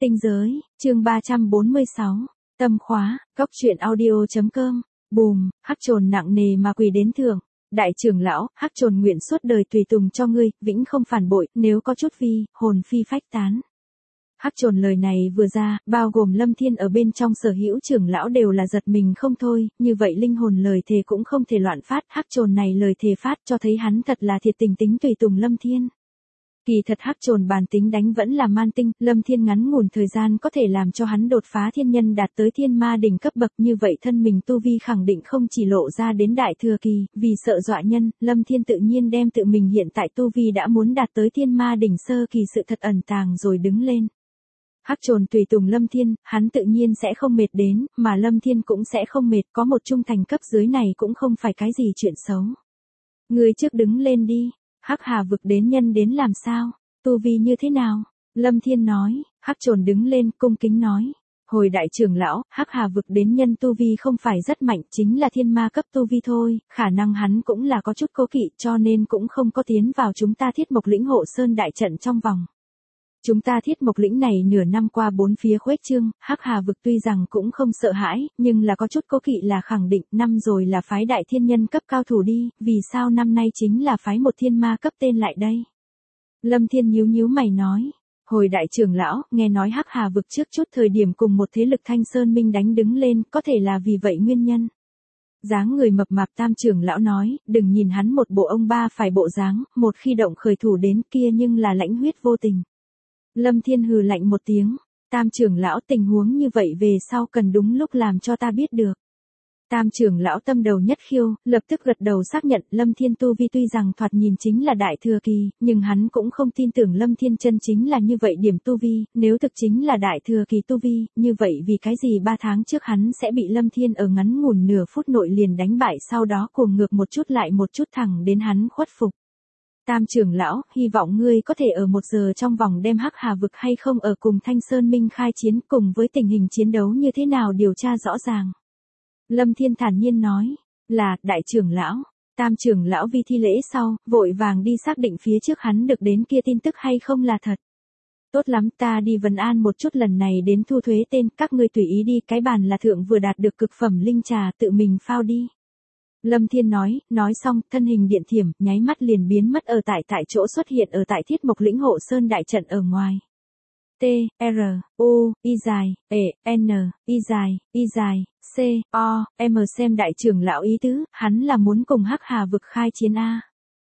Tinh giới, chương 346, tâm khóa, góc truyện audio.com, bùm, hắc trồn nặng nề mà quỳ đến thượng. Đại trưởng lão, hắc trồn nguyện suốt đời tùy tùng cho ngươi, vĩnh không phản bội, nếu có chút vi, hồn phi phách tán. Hắc trồn lời này vừa ra, bao gồm Lâm Thiên ở bên trong sở hữu trưởng lão đều là giật mình không thôi, như vậy linh hồn lời thề cũng không thể loạn phát, hắc trồn này lời thề phát cho thấy hắn thật là thiệt tình tính tùy tùng Lâm Thiên. Kỳ thật hắc trồn bản tính đánh vẫn là man tinh, Lâm Thiên ngắn ngủn thời gian có thể làm cho hắn đột phá thiên nhân đạt tới thiên ma đỉnh cấp bậc, như vậy thân mình tu vi khẳng định không chỉ lộ ra đến đại thừa kỳ, vì sợ dọa nhân, Lâm Thiên tự nhiên đem tự mình hiện tại tu vi đã muốn đạt tới thiên ma đỉnh sơ kỳ sự thật ẩn tàng rồi đứng lên. Hắc trồn tùy tùng Lâm Thiên, hắn tự nhiên sẽ không mệt đến, mà Lâm Thiên cũng sẽ không mệt, có một trung thành cấp dưới này cũng không phải cái gì chuyện xấu. Người trước đứng lên đi. Hắc Hà vực đến nhân đến làm sao? Tu vi như thế nào? Lâm Thiên nói. Hắc trồn đứng lên cung kính nói. Hồi đại trưởng lão, Hắc Hà vực đến nhân tu vi không phải rất mạnh, chính là thiên ma cấp tu vi thôi, khả năng hắn cũng là có chút cố kỵ cho nên cũng không có tiến vào chúng ta Thiết Mộc lĩnh hộ sơn đại trận trong vòng. Chúng ta Thiết Mộc lĩnh này nửa năm qua bốn phía khuếch trương, Hắc Hà vực tuy rằng cũng không sợ hãi, nhưng là có chút cố kỵ là khẳng định, năm rồi là phái đại thiên nhân cấp cao thủ đi, vì sao năm nay chính là phái một thiên ma cấp tên lại đây? Lâm Thiên nhíu nhíu mày nói, hồi đại trưởng lão, nghe nói Hắc Hà vực trước chút thời điểm cùng một thế lực Thanh Sơn Minh đánh đứng lên, có thể là vì vậy nguyên nhân. Dáng người mập mạp tam trưởng lão nói, đừng nhìn hắn một bộ ông ba phải bộ dáng, một khi động khởi thủ đến kia nhưng là lãnh huyết vô tình. Lâm Thiên hừ lạnh một tiếng, tam trưởng lão tình huống như vậy về sau cần đúng lúc làm cho ta biết được. Tam trưởng lão tâm đầu nhất khiêu, lập tức gật đầu xác nhận Lâm Thiên tu vi tuy rằng thoạt nhìn chính là đại thừa kỳ, nhưng hắn cũng không tin tưởng Lâm Thiên chân chính là như vậy điểm tu vi, nếu thực chính là đại thừa kỳ tu vi, như vậy vì cái gì 3 tháng trước hắn sẽ bị Lâm Thiên ở ngắn ngủn nửa phút nội liền đánh bại sau đó cuồng ngược một chút lại một chút thẳng đến hắn khuất phục. Tam trưởng lão, hy vọng ngươi có thể ở 1 giờ trong vòng đem Hắc Hà vực hay không ở cùng Thanh Sơn Minh khai chiến cùng với tình hình chiến đấu như thế nào điều tra rõ ràng. Lâm Thiên thản nhiên nói, là, đại trưởng lão. Tam trưởng lão vi thi lễ sau, vội vàng đi xác định phía trước hắn được đến kia tin tức hay không là thật. Tốt lắm, ta đi vấn an một chút lần này đến thu thuế tên, các ngươi tùy ý đi, cái bàn là thượng vừa đạt được cực phẩm linh trà tự mình phao đi. Lâm Thiên nói xong, thân hình điện thiểm, nháy mắt liền biến mất ở tại chỗ xuất hiện ở tại Thiết Mộc lĩnh hộ sơn đại trận ở ngoài. T, R, U, I dài, E, N, I dài, C, O, M xem đại trưởng lão ý tứ, hắn là muốn cùng Hắc Hà vực khai chiến A.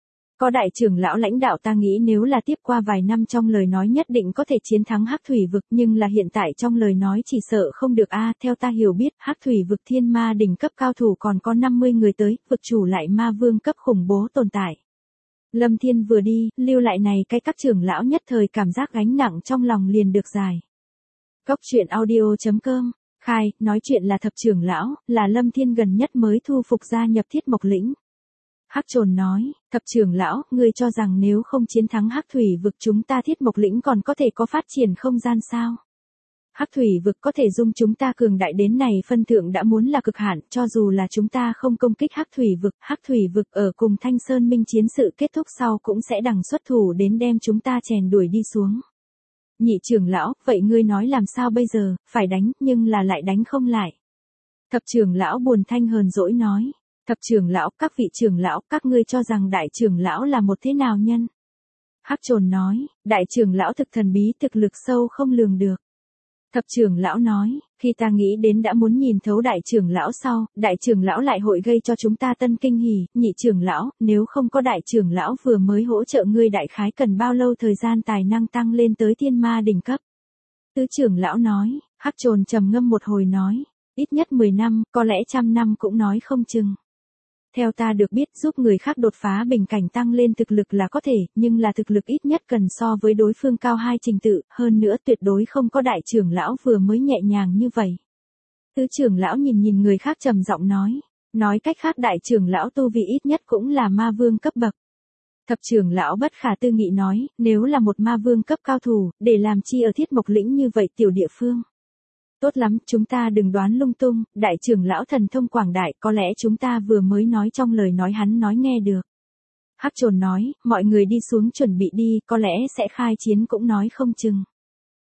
Có đại trưởng lão lãnh đạo ta nghĩ nếu là tiếp qua vài năm trong lời nói nhất định có thể chiến thắng Hắc Thủy vực, nhưng là hiện tại trong lời nói chỉ sợ không được A. Theo ta hiểu biết, Hắc Thủy vực thiên ma đỉnh cấp cao thủ còn có 50 người tới, vực chủ lại ma vương cấp khủng bố tồn tại. Lâm Thiên vừa đi, lưu lại này cái các trưởng lão nhất thời cảm giác gánh nặng trong lòng liền được giải. Góc truyện audio.com, khai, nói chuyện là thập trưởng lão, là Lâm Thiên gần nhất mới thu phục gia nhập Thiết Mộc lĩnh. Hắc trồn nói, thập trưởng lão, ngươi cho rằng nếu không chiến thắng Hắc Thủy vực chúng ta Thiết Mộc lĩnh còn có thể có phát triển không gian sao? Hắc Thủy vực có thể dung chúng ta cường đại đến này phân thượng đã muốn là cực hạn, cho dù là chúng ta không công kích Hắc Thủy vực ở cùng Thanh Sơn Minh chiến sự kết thúc sau cũng sẽ đằng xuất thủ đến đem chúng ta chèn đuổi đi xuống. Nhị trưởng lão, vậy ngươi nói làm sao bây giờ, phải đánh, nhưng là lại đánh không lại. Thập trưởng lão buồn thanh hờn dỗi nói, thập trưởng lão, các vị trưởng lão, các ngươi cho rằng đại trưởng lão là một thế nào nhân? Hắc trồn nói, đại trưởng lão thực thần bí, thực lực sâu không lường được. Thập trưởng lão nói, khi ta nghĩ đến đã muốn nhìn thấu đại trưởng lão sau, đại trưởng lão lại hội gây cho chúng ta tân kinh hỉ, nhị trưởng lão, nếu không có đại trưởng lão vừa mới hỗ trợ ngươi đại khái cần bao lâu thời gian tài năng tăng lên tới thiên ma đỉnh cấp. Tứ trưởng lão nói, hắc trồn trầm ngâm một hồi nói, ít nhất 10 năm, có lẽ 100 năm cũng nói không chừng. Theo ta được biết giúp người khác đột phá bình cảnh tăng lên thực lực là có thể, nhưng là thực lực ít nhất cần so với đối phương cao 2 trình tự, hơn nữa tuyệt đối không có đại trưởng lão vừa mới nhẹ nhàng như vậy. Tứ trưởng lão nhìn người khác trầm giọng nói cách khác đại trưởng lão tu vi ít nhất cũng là ma vương cấp bậc. Thập trưởng lão bất khả tư nghị nói, nếu là một ma vương cấp cao thủ, để làm chi ở Thiết Mộc lĩnh như vậy tiểu địa phương. Tốt lắm, chúng ta đừng đoán lung tung, đại trưởng lão thần thông quảng đại, có lẽ chúng ta vừa mới nói trong lời nói hắn nói nghe được. Hắc trồn nói, mọi người đi xuống chuẩn bị đi, có lẽ sẽ khai chiến cũng nói không chừng.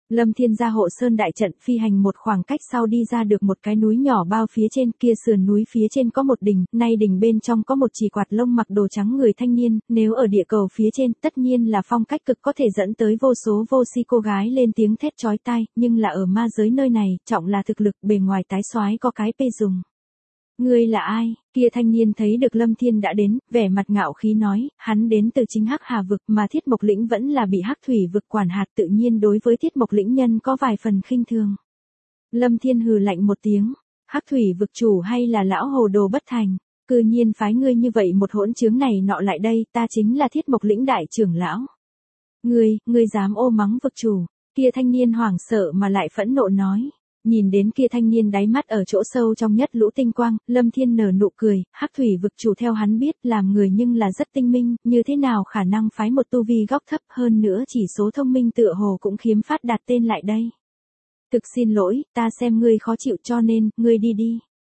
Lâm Thiên ra hộ sơn đại trận phi hành một khoảng cách sau đi ra được một cái núi nhỏ bao phía trên kia sườn núi phía trên có một đỉnh, nay đỉnh bên trong có một chỉ quạt lông mặc đồ trắng người thanh niên, nếu ở địa cầu phía trên tất nhiên là phong cách cực có thể dẫn tới vô số vô si cô gái lên tiếng thét chói tai, nhưng là ở ma giới nơi này, trọng là thực lực bề ngoài tái soái có cái pê dùng. Ngươi là ai? Kia thanh niên thấy được Lâm Thiên đã đến, vẻ mặt ngạo khí nói, hắn đến từ chính Hắc Hà vực mà Thiết Mộc Lĩnh vẫn là bị Hắc Thủy vực quản hạt tự nhiên đối với Thiết Mộc Lĩnh nhân có vài phần khinh thường. Lâm Thiên hừ lạnh một tiếng, Hắc Thủy vực chủ hay là lão hồ đồ bất thành, cư nhiên phái ngươi như vậy một hỗn chứng này nọ lại đây, ta chính là Thiết Mộc Lĩnh đại trưởng lão. Ngươi dám ô mắng vực chủ? Kia thanh niên hoảng sợ mà lại phẫn nộ nói. Nhìn đến kia thanh niên đáy mắt ở chỗ sâu trong nhất lũ tinh quang, Lâm Thiên nở nụ cười, Hắc Thủy vực chủ theo hắn biết làm người nhưng là rất tinh minh, như thế nào khả năng phái một tu vi góc thấp hơn nữa chỉ số thông minh tựa hồ cũng khiếm phát đạt tên lại đây. Thực xin lỗi, ta xem ngươi khó chịu cho nên, ngươi đi đi.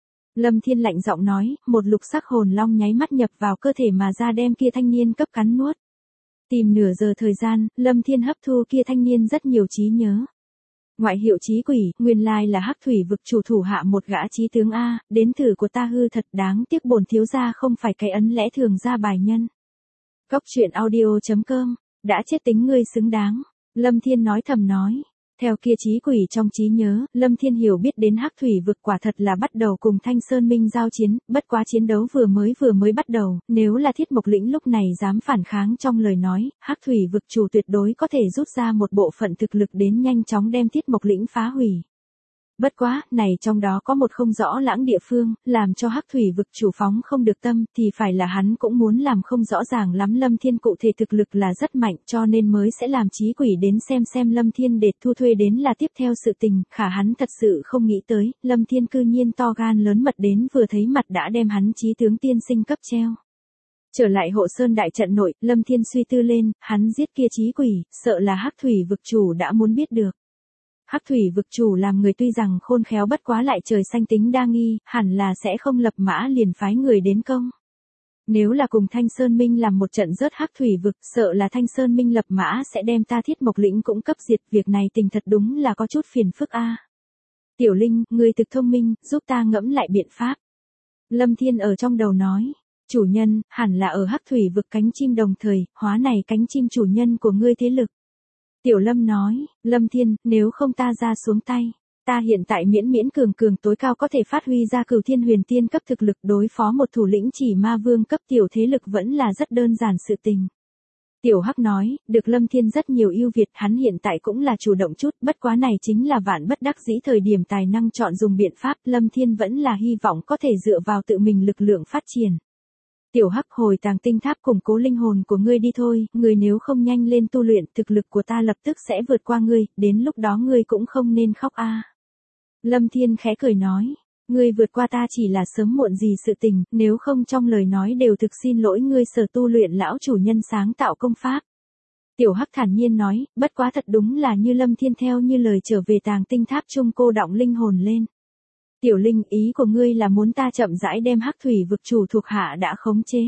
Lâm Thiên lạnh giọng nói, một lục sắc hồn long nháy mắt nhập vào cơ thể mà ra đem kia thanh niên cấp cắn nuốt. Tìm nửa giờ thời gian, Lâm Thiên hấp thu kia thanh niên rất nhiều trí nhớ. Ngoại hiệu trí quỷ, nguyên lai là Hắc Thủy vực chủ thủ hạ một gã trí tướng A, đến thử của ta hư thật đáng tiếc bổn thiếu gia không phải cái ấn lẽ thường ra bài nhân. Góc truyện audio.com, đã chết tính ngươi xứng đáng. Lâm Thiên nói thầm nói. Theo kia trí quỷ trong trí nhớ, Lâm Thiên hiểu biết đến Hắc Thủy vực quả thật là bắt đầu cùng Thanh Sơn Minh giao chiến, bất quá chiến đấu vừa mới bắt đầu, nếu là Thiết Mộc Lĩnh lúc này dám phản kháng trong lời nói, Hắc Thủy vực chủ tuyệt đối có thể rút ra một bộ phận thực lực đến nhanh chóng đem Thiết Mộc Lĩnh phá hủy. Bất quá, này trong đó có một không rõ lãng địa phương, làm cho Hắc Thủy vực chủ phóng không được tâm, thì phải là hắn cũng muốn làm không rõ ràng lắm Lâm Thiên cụ thể thực lực là rất mạnh cho nên mới sẽ làm trí quỷ đến xem Lâm Thiên để thu thuê đến là tiếp theo sự tình, khả hắn thật sự không nghĩ tới, Lâm Thiên cư nhiên to gan lớn mật đến vừa thấy mặt đã đem hắn chí tướng tiên sinh cấp treo. Trở lại hộ sơn đại trận nội, Lâm Thiên suy tư lên, hắn giết kia trí quỷ, sợ là Hắc Thủy vực chủ đã muốn biết được. Hắc Thủy vực chủ làm người tuy rằng khôn khéo bất quá lại trời xanh tính đa nghi, hẳn là sẽ không lập mã liền phái người đến công. Nếu là cùng Thanh Sơn Minh làm một trận rớt Hắc Thủy vực, sợ là Thanh Sơn Minh lập mã sẽ đem ta Thiết Mộc Lĩnh cũng cấp diệt, việc này tình thật đúng là có chút phiền phức a. Tiểu Linh, người thực thông minh, giúp ta ngẫm lại biện pháp. Lâm Thiên ở trong đầu nói, chủ nhân, hẳn là ở Hắc Thủy vực cánh chim đồng thời, hóa này cánh chim chủ nhân của ngươi thế lực. Tiểu Lâm nói, Lâm Thiên, nếu không ta ra xuống tay, ta hiện tại miễn cường tối cao có thể phát huy ra Cửu Thiên Huyền Tiên cấp thực lực đối phó một thủ lĩnh chỉ ma vương cấp tiểu thế lực vẫn là rất đơn giản sự tình. Tiểu Hắc nói, được Lâm Thiên rất nhiều ưu việt, hắn hiện tại cũng là chủ động chút, bất quá này chính là vạn bất đắc dĩ thời điểm tài năng chọn dùng biện pháp, Lâm Thiên vẫn là hy vọng có thể dựa vào tự mình lực lượng phát triển. Tiểu Hắc hồi tàng tinh tháp củng cố linh hồn của ngươi đi thôi, ngươi nếu không nhanh lên tu luyện, thực lực của ta lập tức sẽ vượt qua ngươi, đến lúc đó ngươi cũng không nên khóc a. Lâm Thiên khẽ cười nói, ngươi vượt qua ta chỉ là sớm muộn gì sự tình, nếu không trong lời nói đều thực xin lỗi ngươi sở tu luyện lão chủ nhân sáng tạo công pháp. Tiểu Hắc thản nhiên nói, bất quá thật đúng là như Lâm Thiên theo như lời trở về tàng tinh tháp chung cô đọng linh hồn lên. Tiểu Linh, ý của ngươi là muốn ta chậm rãi đem Hắc Thủy vực chủ thuộc hạ đã khống chế.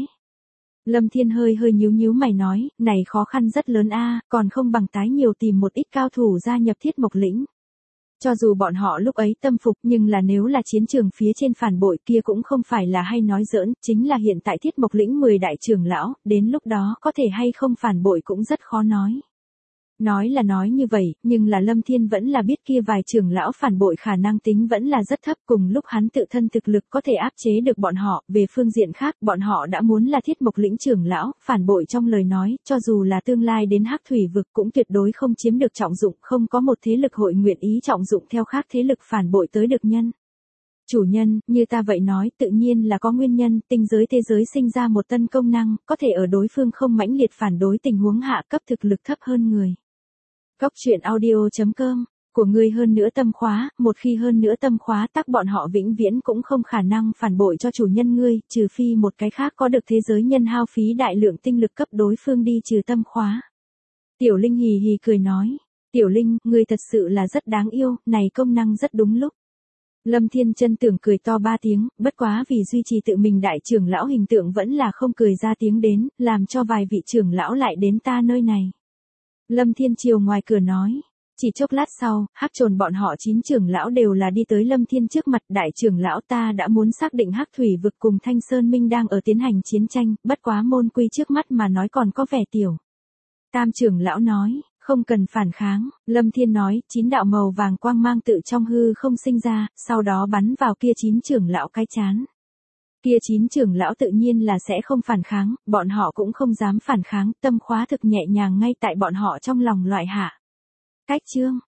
Lâm Thiên hơi nhíu mày nói, này khó khăn rất lớn a, còn không bằng tái nhiều tìm một ít cao thủ gia nhập Thiết Mộc Lĩnh. Cho dù bọn họ lúc ấy tâm phục nhưng là nếu là chiến trường phía trên phản bội kia cũng không phải là hay nói giỡn, chính là hiện tại Thiết Mộc Lĩnh 10 đại trưởng lão, đến lúc đó có thể hay không phản bội cũng rất khó nói. Nói là nói như vậy, nhưng là Lâm Thiên vẫn là biết kia vài trưởng lão phản bội khả năng tính vẫn là rất thấp, cùng lúc hắn tự thân thực lực có thể áp chế được bọn họ, về phương diện khác, bọn họ đã muốn là Thiết Mộc Lĩnh trưởng lão, phản bội trong lời nói, cho dù là tương lai đến Hắc Thủy vực cũng tuyệt đối không chiếm được trọng dụng, không có một thế lực hội nguyện ý trọng dụng theo khác thế lực phản bội tới được nhân. Chủ nhân, như ta vậy nói, tự nhiên là có nguyên nhân, tinh giới thế giới sinh ra một tân công năng, có thể ở đối phương không mãnh liệt phản đối tình huống hạ cấp thực lực thấp hơn người. Góc truyện audio.com, của ngươi hơn nữa tâm khóa, một khi hơn nữa tâm khóa tắc bọn họ vĩnh viễn cũng không khả năng phản bội cho chủ nhân ngươi, trừ phi một cái khác có được thế giới nhân hao phí đại lượng tinh lực cấp đối phương đi trừ tâm khóa. Tiểu Linh hì hì cười nói, Tiểu Linh, ngươi thật sự là rất đáng yêu, này công năng rất đúng lúc. Lâm Thiên chân tưởng cười to 3 tiếng, bất quá vì duy trì tự mình đại trưởng lão hình tượng vẫn là không cười ra tiếng đến, làm cho vài vị trưởng lão lại đến ta nơi này. Lâm Thiên chiều ngoài cửa nói, Chỉ chốc lát sau, Hắc Trồn bọn họ 9 trưởng lão đều là đi tới Lâm Thiên trước mặt, đại trưởng lão ta đã muốn xác định Hắc Thủy vực cùng Thanh Sơn Minh đang ở tiến hành chiến tranh, bất quá môn quy trước mắt mà nói còn có vẻ tiểu. Tam trưởng lão nói, không cần phản kháng, Lâm Thiên nói, 9 đạo màu vàng quang mang tự trong hư không sinh ra, sau đó bắn vào kia 9 trưởng lão cái chán. Kia 9 trưởng lão tự nhiên là sẽ không phản kháng, bọn họ cũng không dám phản kháng, tâm khóa thực nhẹ nhàng ngay tại bọn họ trong lòng loại hạ. Cách chương